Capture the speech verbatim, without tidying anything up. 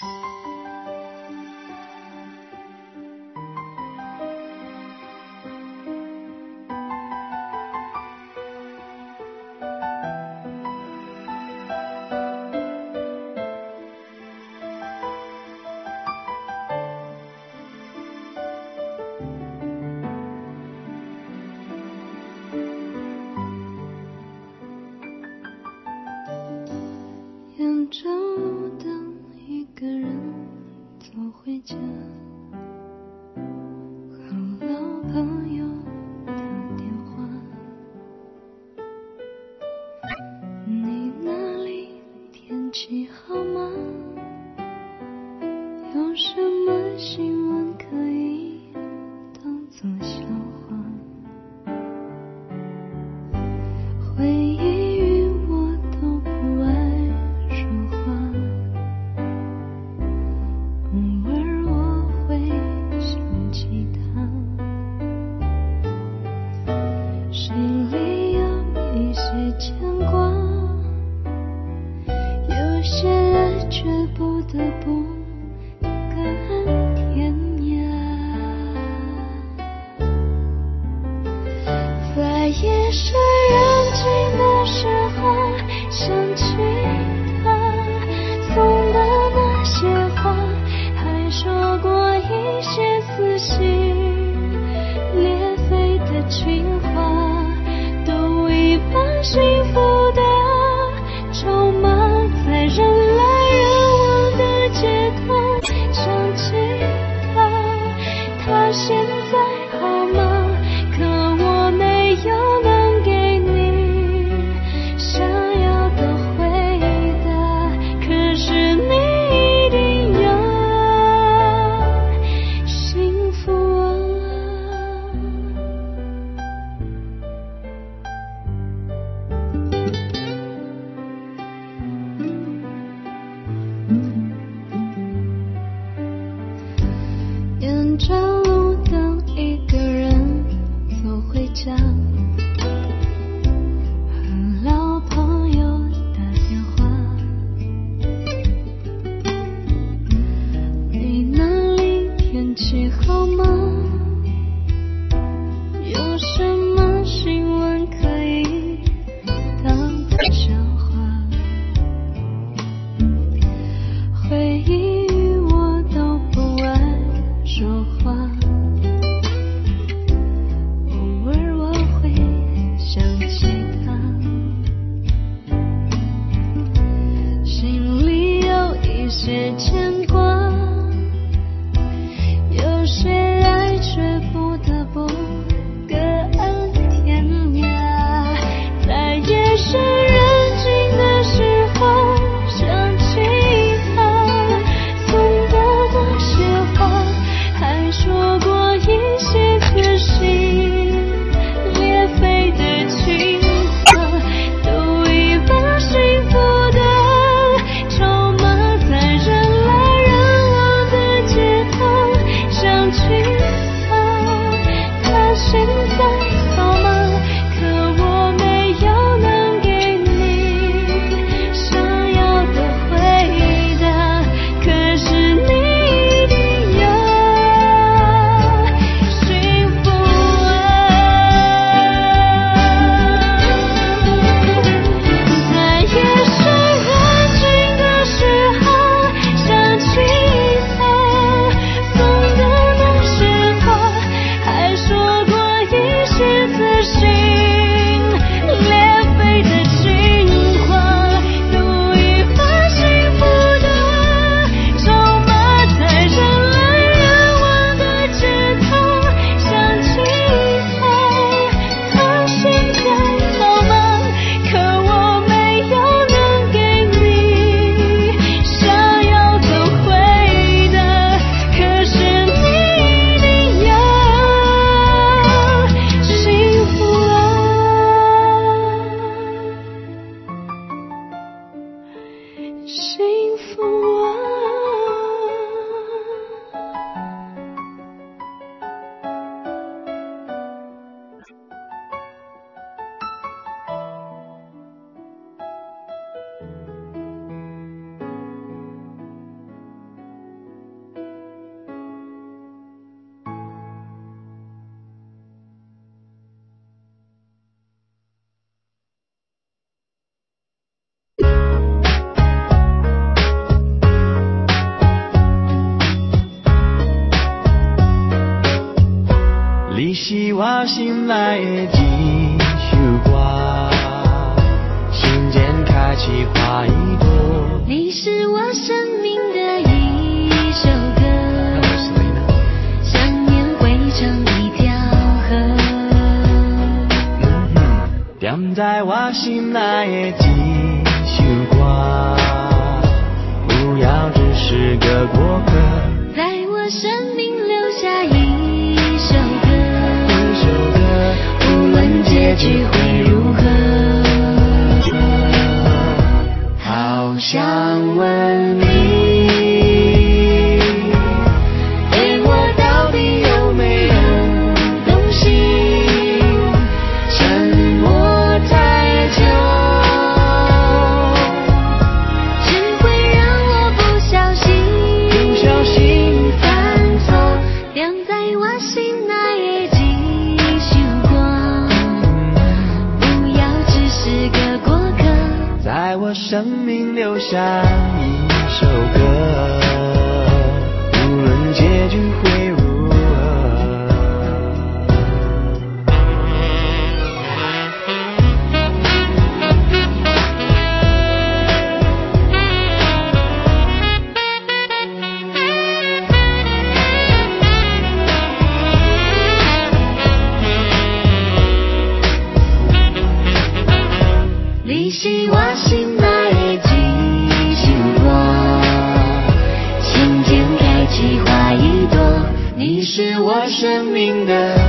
沿着路灯，一个人走回家，和老朋友打电话。你那里天气好吗？有什么新闻可以当作笑话？回忆与我都不爱说话，偶尔我会想起他，心里有一些牵挂，有些爱却不得不各安天涯。在夜深人静的时候，想起他送的那些话，还说过一些撕心裂肺的情话，都已把幸福的筹码在人来人往的街头。想起他，他现在好吗？可我没有能给你想要的回答，可是你一定要幸福啊。沿着路灯，一个人走回家，和老朋友打电话。你那里天气好吗？有什么新闻可以当作笑话？回忆与我都不爱说话，偶尔我会想起他，心里有一些牵挂，有些爱却不得不各安天涯。在夜深人静的时候，想起他送的那些话，还说过一些撕心裂肺的情话，都已把幸福的筹码在人来人往的街头。想起他，他现在好吗？可我没有能给你想要的回答，可是你一定要幸福啊。在夜深人静的时候，想起他送的那些话，还说过一些撕心裂肺的情话，都已把幸福的筹码在人来人往的街头。想起他，他现在好吗？可我没有能给你想要的回答，可是你一定要幸福啊，幸福啊。 心内的一首歌，心间开启花一朵。 你是我生命的一首歌，想念汇成一条河。 嗯哼，点在我心内的一首歌，不要只是个过客， 在我生命留下一首歌， 一首歌， 无论结局会如何。 好想问你，对我到底有没有动心？沉默太久， 只会让我不小心不小心犯错，点在我心内的一首歌，不要只是个过客， 在我生命留下一首歌，无论结局会如何。 你是我心内的一首歌，心间开启花一朵， 你是我生命的